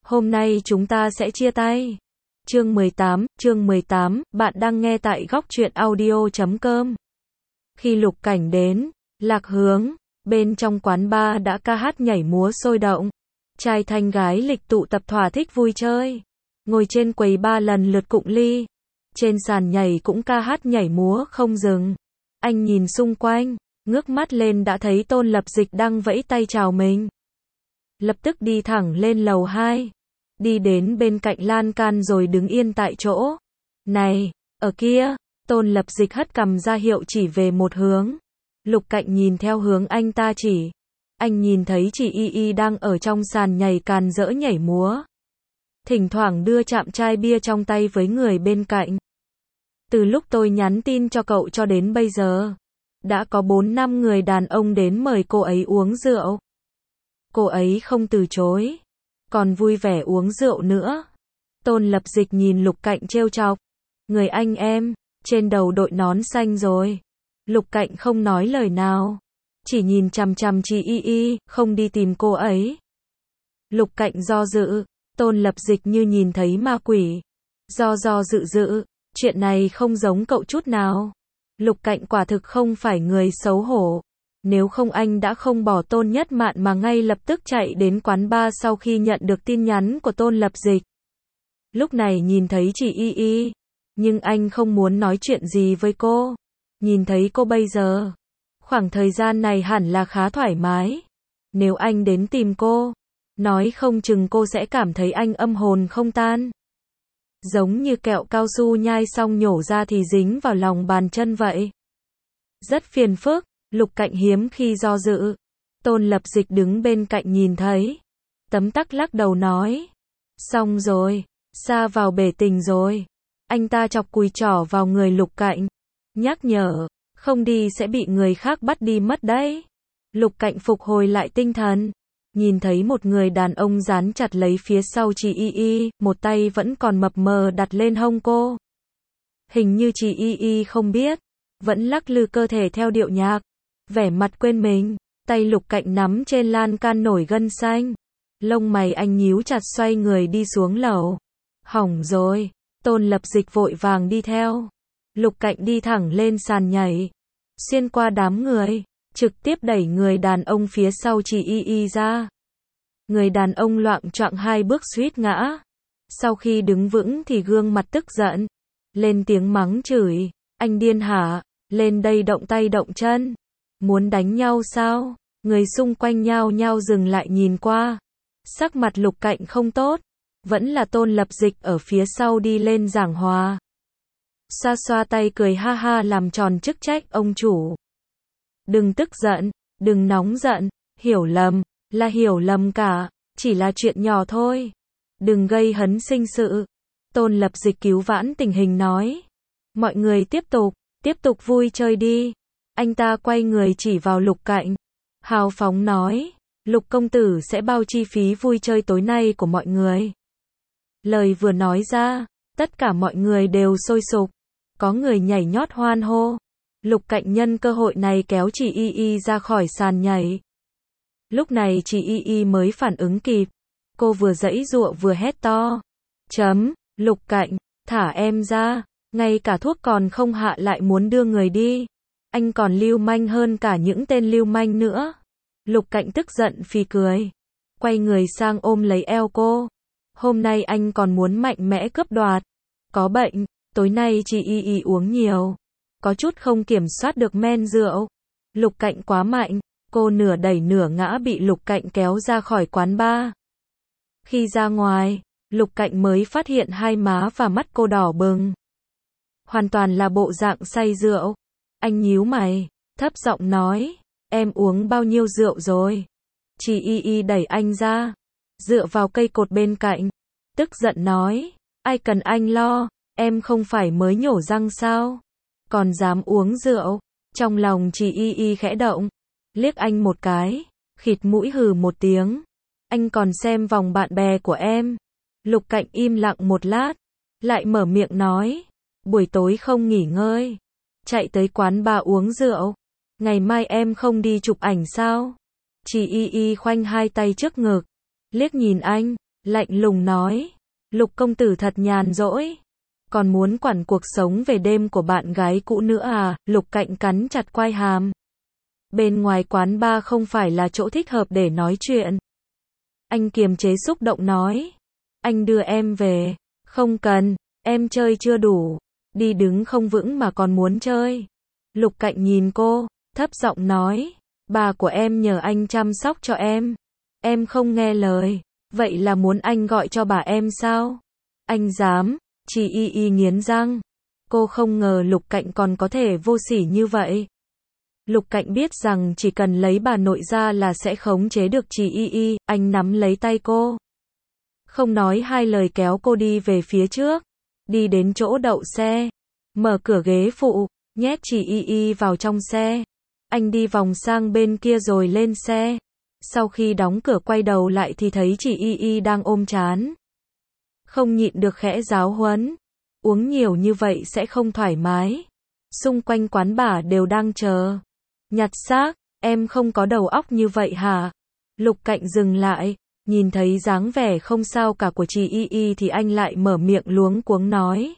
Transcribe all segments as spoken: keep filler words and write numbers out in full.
Hôm nay chúng ta sẽ chia tay. Chương mười tám, chương mười tám, bạn đang nghe tại góc truyện audio chấm com. Khi Lục Cảnh đến, Lạc Hướng, bên trong quán bar đã ca hát nhảy múa sôi động. Trai thanh gái lịch tụ tập thỏa thích vui chơi. Ngồi trên quầy bar lần lượt cụng ly. Trên sàn nhảy cũng ca hát nhảy múa không dừng. Anh nhìn xung quanh, ngước mắt lên đã thấy Tôn Lập Dịch đang vẫy tay chào mình. Lập tức đi thẳng lên lầu hai. Đi đến bên cạnh lan can rồi đứng yên tại chỗ. Này, ở kia, Tôn Lập Dịch hất cằm ra hiệu chỉ về một hướng. Lục Cảnh nhìn theo hướng anh ta chỉ. Anh nhìn thấy chị Y Y đang ở trong sàn nhảy càn rỡ nhảy múa. Thỉnh thoảng đưa chạm chai bia trong tay với người bên cạnh. Từ lúc tôi nhắn tin cho cậu cho đến bây giờ, đã có bốn năm người đàn ông đến mời cô ấy uống rượu. Cô ấy không từ chối, còn vui vẻ uống rượu nữa. Tôn Lập Dịch nhìn Lục Cảnh trêu chọc. Người anh em, trên đầu đội nón xanh rồi. Lục Cảnh không nói lời nào, chỉ nhìn chằm chằm chị Y Y, không đi tìm cô ấy. Lục Cảnh do dự, Tôn Lập Dịch như nhìn thấy ma quỷ. Do do dự dự, chuyện này không giống cậu chút nào. Lục Cảnh quả thực không phải người xấu hổ. Nếu không anh đã không bỏ Tôn Nhất Mạn mà ngay lập tức chạy đến quán bar sau khi nhận được tin nhắn của Tôn Lập Dịch. Lúc này nhìn thấy chị Y Y, nhưng anh không muốn nói chuyện gì với cô. Nhìn thấy cô bây giờ, khoảng thời gian này hẳn là khá thoải mái. Nếu anh đến tìm cô, nói không chừng cô sẽ cảm thấy anh âm hồn không tan. Giống như kẹo cao su nhai xong nhổ ra thì dính vào lòng bàn chân vậy. Rất phiền phức. Lục Cảnh hiếm khi do dự. Tôn Lập Dịch đứng bên cạnh nhìn thấy. Tấm tắc lắc đầu nói. Xong rồi, sa vào bể tình rồi. Anh ta chọc cùi trỏ vào người Lục Cảnh. Nhắc nhở, không đi sẽ bị người khác bắt đi mất đấy. Lục Cảnh phục hồi lại tinh thần. Nhìn thấy một người đàn ông dán chặt lấy phía sau chị Y Y, một tay vẫn còn mập mờ đặt lên hông cô. Hình như chị Y Y không biết, vẫn lắc lư cơ thể theo điệu nhạc. Vẻ mặt quên mình, tay Lục Cảnh nắm trên lan can nổi gân xanh. Lông mày anh nhíu chặt xoay người đi xuống lầu. Hỏng rồi, Tôn Lập Dịch vội vàng đi theo. Lục Cảnh đi thẳng lên sàn nhảy. Xuyên qua đám người, trực tiếp đẩy người đàn ông phía sau chị Y Y ra. Người đàn ông loạng choạng hai bước suýt ngã. Sau khi đứng vững thì gương mặt tức giận. Lên tiếng mắng chửi. Anh điên hả? Lên đây động tay động chân. Muốn đánh nhau sao? Người xung quanh nhao nhao dừng lại nhìn qua. Sắc mặt Lục Cảnh không tốt. Vẫn là Tôn Lập Dịch ở phía sau đi lên giảng hòa. Xoa xoa tay cười ha ha làm tròn chức trách ông chủ. Đừng tức giận, đừng nóng giận, hiểu lầm, là hiểu lầm cả, chỉ là chuyện nhỏ thôi. Đừng gây hấn sinh sự. Tôn Lập Dịch cứu vãn tình hình nói. Mọi người tiếp tục, tiếp tục vui chơi đi. Anh ta quay người chỉ vào Lục Cảnh. Hào phóng nói, Lục công tử sẽ bao chi phí vui chơi tối nay của mọi người. Lời vừa nói ra, tất cả mọi người đều sôi sục. Có người nhảy nhót hoan hô. Lục Cảnh nhân cơ hội này kéo chị Y Y ra khỏi sàn nhảy. Lúc này chị Y Y mới phản ứng kịp. Cô vừa giãy giụa vừa hét to. Chấm, Lục Cảnh, thả em ra. Ngay cả thuốc còn không hạ lại muốn đưa người đi. Anh còn lưu manh hơn cả những tên lưu manh nữa. Lục Cảnh tức giận phì cười. Quay người sang ôm lấy eo cô. Hôm nay anh còn muốn mạnh mẽ cướp đoạt. Có bệnh, tối nay chị Y Y uống nhiều. Có chút không kiểm soát được men rượu. Lục Cảnh quá mạnh. Cô nửa đẩy nửa ngã bị Lục Cảnh kéo ra khỏi quán bar. Khi ra ngoài, Lục Cảnh mới phát hiện hai má và mắt cô đỏ bừng. Hoàn toàn là bộ dạng say rượu. Anh nhíu mày, thấp giọng nói, em uống bao nhiêu rượu rồi? Chị Y Y đẩy anh ra, dựa vào cây cột bên cạnh, tức giận nói, ai cần anh lo, em không phải mới nhổ răng sao? Còn dám uống rượu? Trong lòng chị Y Y khẽ động, liếc anh một cái, khịt mũi hừ một tiếng. Anh còn xem vòng bạn bè của em. Lục Cảnh im lặng một lát, lại mở miệng nói, buổi tối không nghỉ ngơi, chạy tới quán bar uống rượu. Ngày mai em không đi chụp ảnh sao? Chị Y Y khoanh hai tay trước ngực, liếc nhìn anh, lạnh lùng nói. Lục công tử thật nhàn rỗi. Còn muốn quản cuộc sống về đêm của bạn gái cũ nữa à? Lục Cạnh cắn chặt quai hàm. Bên ngoài quán bar không phải là chỗ thích hợp để nói chuyện. Anh kiềm chế xúc động nói. Anh đưa em về. Không cần, em chơi chưa đủ. Đi đứng không vững mà còn muốn chơi. Lục Cạnh nhìn cô, thấp giọng nói. Bà của em nhờ anh chăm sóc cho em. Em không nghe lời. Vậy là muốn anh gọi cho bà em sao? Anh dám. Chị Y Y nghiến răng. Cô không ngờ Lục Cạnh còn có thể vô sỉ như vậy. Lục Cạnh biết rằng chỉ cần lấy bà nội ra là sẽ khống chế được chị Y Y. Anh nắm lấy tay cô. Không nói hai lời kéo cô đi về phía trước. Đi đến chỗ đậu xe. Mở cửa ghế phụ. Nhét chị Y Y vào trong xe. Anh đi vòng sang bên kia rồi lên xe. Sau khi đóng cửa quay đầu lại thì thấy chị Y Y đang ôm trán. Không nhịn được khẽ giáo huấn. Uống nhiều như vậy sẽ không thoải mái. Xung quanh quán bar đều đang chờ. Nhặt xác, em không có đầu óc như vậy hả? Lục Cạnh dừng lại, nhìn thấy dáng vẻ không sao cả của chị Y Y thì anh lại mở miệng luống cuống nói.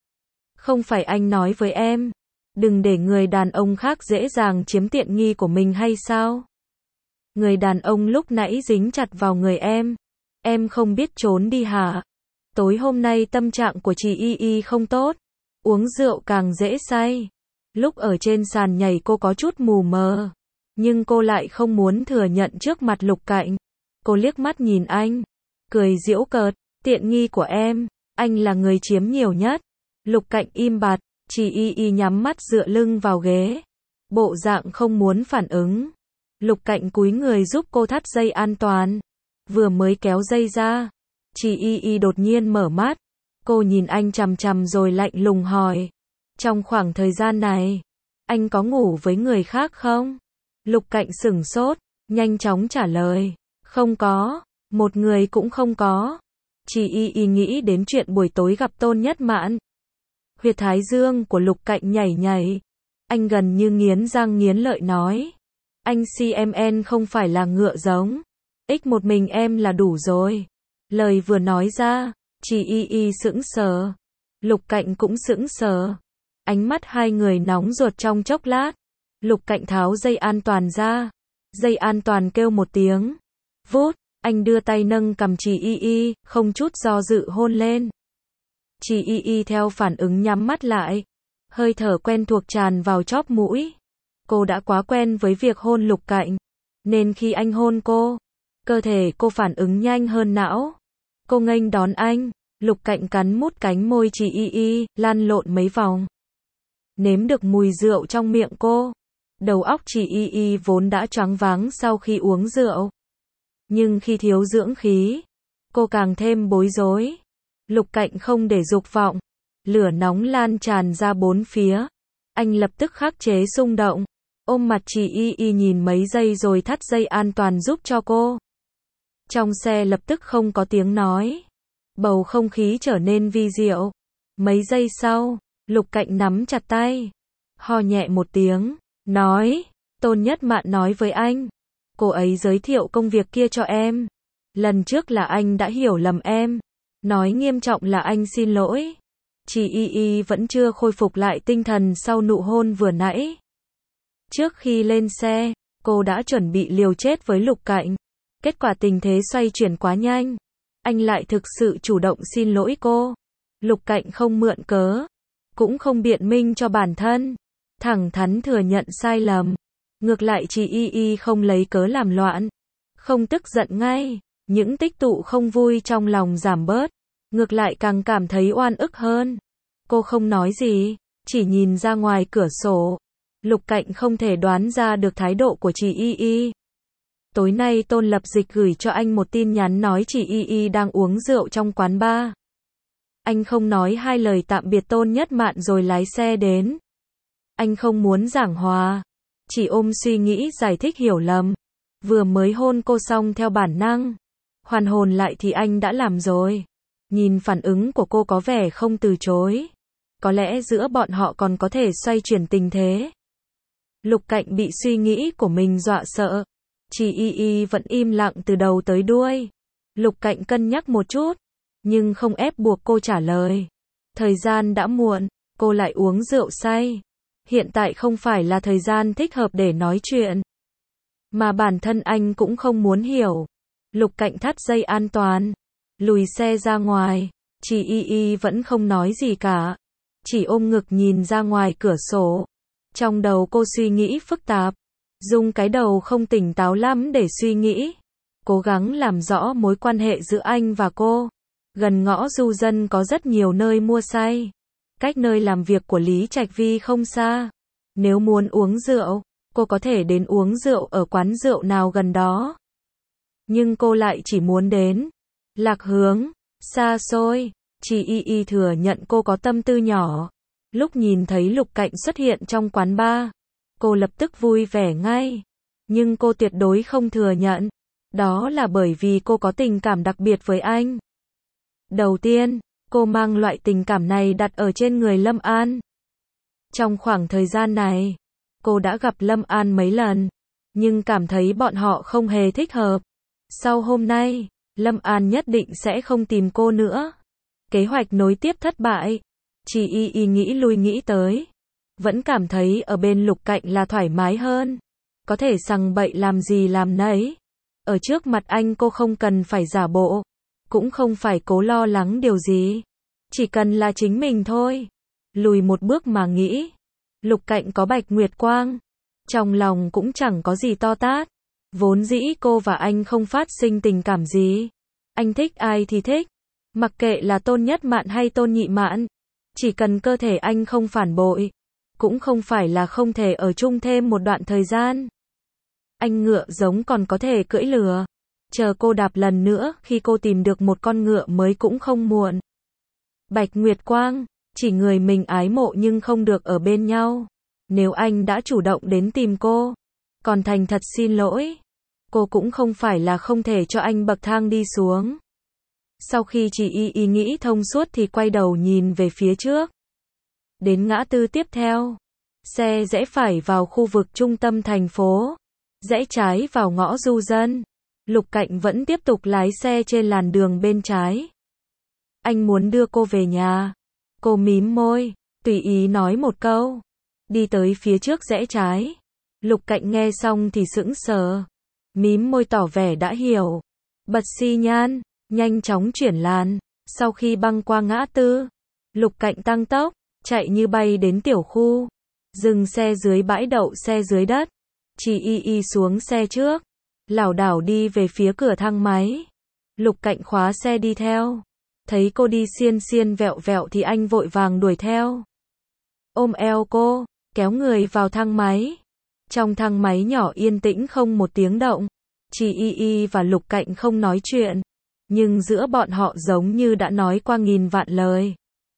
Không phải anh nói với em, đừng để người đàn ông khác dễ dàng chiếm tiện nghi của mình hay sao? Người đàn ông lúc nãy dính chặt vào người em, em không biết trốn đi hả? Tối hôm nay tâm trạng của chị Y Y không tốt, uống rượu càng dễ say. Lúc ở trên sàn nhảy cô có chút mù mờ, nhưng cô lại không muốn thừa nhận trước mặt Lục Cạnh. Cô liếc mắt nhìn anh, cười giễu cợt, tiện nghi của em, anh là người chiếm nhiều nhất. Lục Cạnh im bặt, chị Y Y nhắm mắt dựa lưng vào ghế, bộ dạng không muốn phản ứng. Lục Cạnh cúi người giúp cô thắt dây an toàn, vừa mới kéo dây ra, chị Y Y đột nhiên mở mắt, cô nhìn anh chằm chằm rồi lạnh lùng hỏi. Trong khoảng thời gian này, anh có ngủ với người khác không? Lục Cạnh sửng sốt, nhanh chóng trả lời. Không có, một người cũng không có. Chị Y Y nghĩ đến chuyện buổi tối gặp Tôn Nhất Mạn. Huyệt thái dương của Lục Cạnh nhảy nhảy. Anh gần như nghiến răng nghiến lợi nói. Anh xê em en không phải là ngựa giống. Ích một mình em là đủ rồi. Lời vừa nói ra, chị Y Y sững sờ. Lục Cạnh cũng sững sờ. Ánh mắt hai người nóng ruột trong chốc lát. Lục Cạnh tháo dây an toàn ra. Dây an toàn kêu một tiếng. Vút, anh đưa tay nâng cầm chị Y Y, không chút do dự hôn lên. Chị Y Y theo phản ứng nhắm mắt lại. Hơi thở quen thuộc tràn vào chóp mũi. Cô đã quá quen với việc hôn Lục Cạnh. Nên khi anh hôn cô, cơ thể cô phản ứng nhanh hơn não. Cô nghênh đón anh. Lục Cạnh cắn mút cánh môi chị Y Y, lăn lộn mấy vòng. Nếm được mùi rượu trong miệng cô. Đầu óc chị Y Y vốn đã choáng váng sau khi uống rượu. Nhưng khi thiếu dưỡng khí, cô càng thêm bối rối. Lục Cạnh không để dục vọng. Lửa nóng lan tràn ra bốn phía. Anh lập tức khắc chế xung động. Ôm mặt chị Y Y nhìn mấy giây rồi thắt dây an toàn giúp cho cô. Trong xe lập tức không có tiếng nói. Bầu không khí trở nên vi diệu. Mấy giây sau, Lục Cạnh nắm chặt tay. Ho nhẹ một tiếng, nói. Tôn Nhất Mạn nói với anh. Cô ấy giới thiệu công việc kia cho em. Lần trước là anh đã hiểu lầm em. Nói nghiêm trọng là anh xin lỗi. Chị Y Y vẫn chưa khôi phục lại tinh thần sau nụ hôn vừa nãy. Trước khi lên xe, cô đã chuẩn bị liều chết với Lục Cạnh. Kết quả tình thế xoay chuyển quá nhanh. Anh lại thực sự chủ động xin lỗi cô. Lục Cạnh không mượn cớ, cũng không biện minh cho bản thân. Thẳng thắn thừa nhận sai lầm. Ngược lại chị Y Y không lấy cớ làm loạn. Không tức giận ngay. Những tích tụ không vui trong lòng giảm bớt. Ngược lại càng cảm thấy oan ức hơn. Cô không nói gì, chỉ nhìn ra ngoài cửa sổ. Lục Cạnh không thể đoán ra được thái độ của chị Y Y. Tối nay Tôn Lập Dịch gửi cho anh một tin nhắn nói chị Y Y đang uống rượu trong quán bar. Anh không nói hai lời tạm biệt Tôn Nhất Mạn rồi lái xe đến. Anh không muốn giảng hòa, chỉ ôm suy nghĩ giải thích hiểu lầm. Vừa mới hôn cô xong theo bản năng, hoàn hồn lại thì anh đã làm rồi. Nhìn phản ứng của cô có vẻ không từ chối. Có lẽ giữa bọn họ còn có thể xoay chuyển tình thế. Lục Cạnh bị suy nghĩ của mình dọa sợ. Chị Y Y vẫn im lặng từ đầu tới đuôi. Lục Cạnh cân nhắc một chút, nhưng không ép buộc cô trả lời. Thời gian đã muộn, cô lại uống rượu say. Hiện tại không phải là thời gian thích hợp để nói chuyện. Mà bản thân anh cũng không muốn hiểu. Lục Cạnh thắt dây an toàn, lùi xe ra ngoài. Chị Y Y vẫn không nói gì cả, chỉ ôm ngực nhìn ra ngoài cửa sổ. Trong đầu cô suy nghĩ phức tạp, dùng cái đầu không tỉnh táo lắm để suy nghĩ, cố gắng làm rõ mối quan hệ giữa anh và cô. Gần ngõ Du Dân có rất nhiều nơi mua say, cách nơi làm việc của Lý Trạch Vi không xa. Nếu muốn uống rượu, cô có thể đến uống rượu ở quán rượu nào gần đó. Nhưng cô lại chỉ muốn đến Lạc Hướng, xa xôi. Chị Y Y thừa nhận cô có tâm tư nhỏ. Lúc nhìn thấy Lục Cạnh xuất hiện trong quán bar, cô lập tức vui vẻ ngay. Nhưng cô tuyệt đối không thừa nhận. Đó là bởi vì cô có tình cảm đặc biệt với anh. Đầu tiên, cô mang loại tình cảm này đặt ở trên người Lâm An. Trong khoảng thời gian này, cô đã gặp Lâm An mấy lần, nhưng cảm thấy bọn họ không hề thích hợp. Sau hôm nay, Lâm An nhất định sẽ không tìm cô nữa. Kế hoạch nối tiếp thất bại. Chị Y Y nghĩ lui nghĩ tới, vẫn cảm thấy ở bên Lục Cạnh là thoải mái hơn. Có thể sằng bậy làm gì làm nấy. Ở trước mặt anh cô không cần phải giả bộ, cũng không phải cố lo lắng điều gì. Chỉ cần là chính mình thôi. Lùi một bước mà nghĩ, Lục Cạnh có Bạch Nguyệt Quang, trong lòng cũng chẳng có gì to tát. Vốn dĩ cô và anh không phát sinh tình cảm gì. Anh thích ai thì thích, mặc kệ là Tôn Nhất Mạn hay Tôn Nhị Mạn. Chỉ cần cơ thể anh không phản bội, cũng không phải là không thể ở chung thêm một đoạn thời gian. Anh ngựa giống còn có thể cưỡi lừa, chờ cô đạp lần nữa khi cô tìm được một con ngựa mới cũng không muộn. Bạch Nguyệt Quang, chỉ người mình ái mộ nhưng không được ở bên nhau. Nếu anh đã chủ động đến tìm cô, còn thành thật xin lỗi, cô cũng không phải là không thể cho anh bậc thang đi xuống. Sau khi chị Y Y nghĩ thông suốt thì quay đầu nhìn về phía trước. Đến ngã tư tiếp theo, xe rẽ phải vào khu vực trung tâm thành phố, rẽ trái vào ngõ Du Dân. Lục Cạnh vẫn tiếp tục lái xe trên làn đường bên trái. Anh muốn đưa cô về nhà. Cô mím môi, tùy ý nói một câu. Đi tới phía trước rẽ trái. Lục Cạnh nghe xong thì sững sờ, mím môi tỏ vẻ đã hiểu. Bật xi nhan, nhanh chóng chuyển làn. Sau khi băng qua ngã tư, Lục Cạnh tăng tốc, chạy như bay đến tiểu khu, dừng xe dưới bãi đậu xe dưới đất. Chị Y Y xuống xe trước, lảo đảo đi về phía cửa thang máy. Lục Cạnh khóa xe đi theo. Thấy cô đi xiên xiên vẹo vẹo thì anh vội vàng đuổi theo. Ôm eo cô, kéo người vào thang máy. Trong thang máy nhỏ yên tĩnh không một tiếng động. Chị Y Y và Lục Cạnh không nói chuyện, nhưng giữa bọn họ giống như đã nói qua nghìn vạn lời.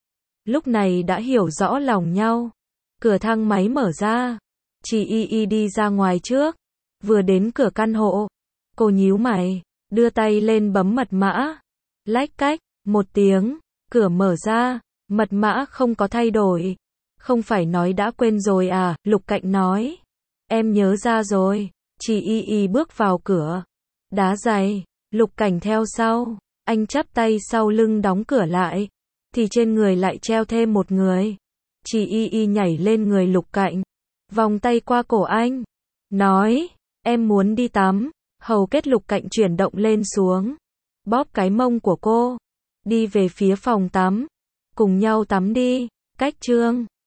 Lúc này đã hiểu rõ lòng nhau. Cửa thang máy mở ra. Chị Y Y đi ra ngoài trước. Vừa đến cửa căn hộ, cô nhíu mày, đưa tay lên bấm mật mã. Lách cách, một tiếng, cửa mở ra, mật mã không có thay đổi. Không phải nói đã quên rồi à, Lục Cạnh nói. Em nhớ ra rồi. Chị Y Y bước vào cửa. Đá giày, Lục Cảnh theo sau. Anh chắp tay sau lưng đóng cửa lại. Thì trên người lại treo thêm một người. Chị Y Y nhảy lên người Lục Cảnh, vòng tay qua cổ anh, nói, em muốn đi tắm. Hầu kết Lục Cảnh chuyển động lên xuống, bóp cái mông của cô, đi về phía phòng tắm. Cùng nhau tắm đi. Cách chương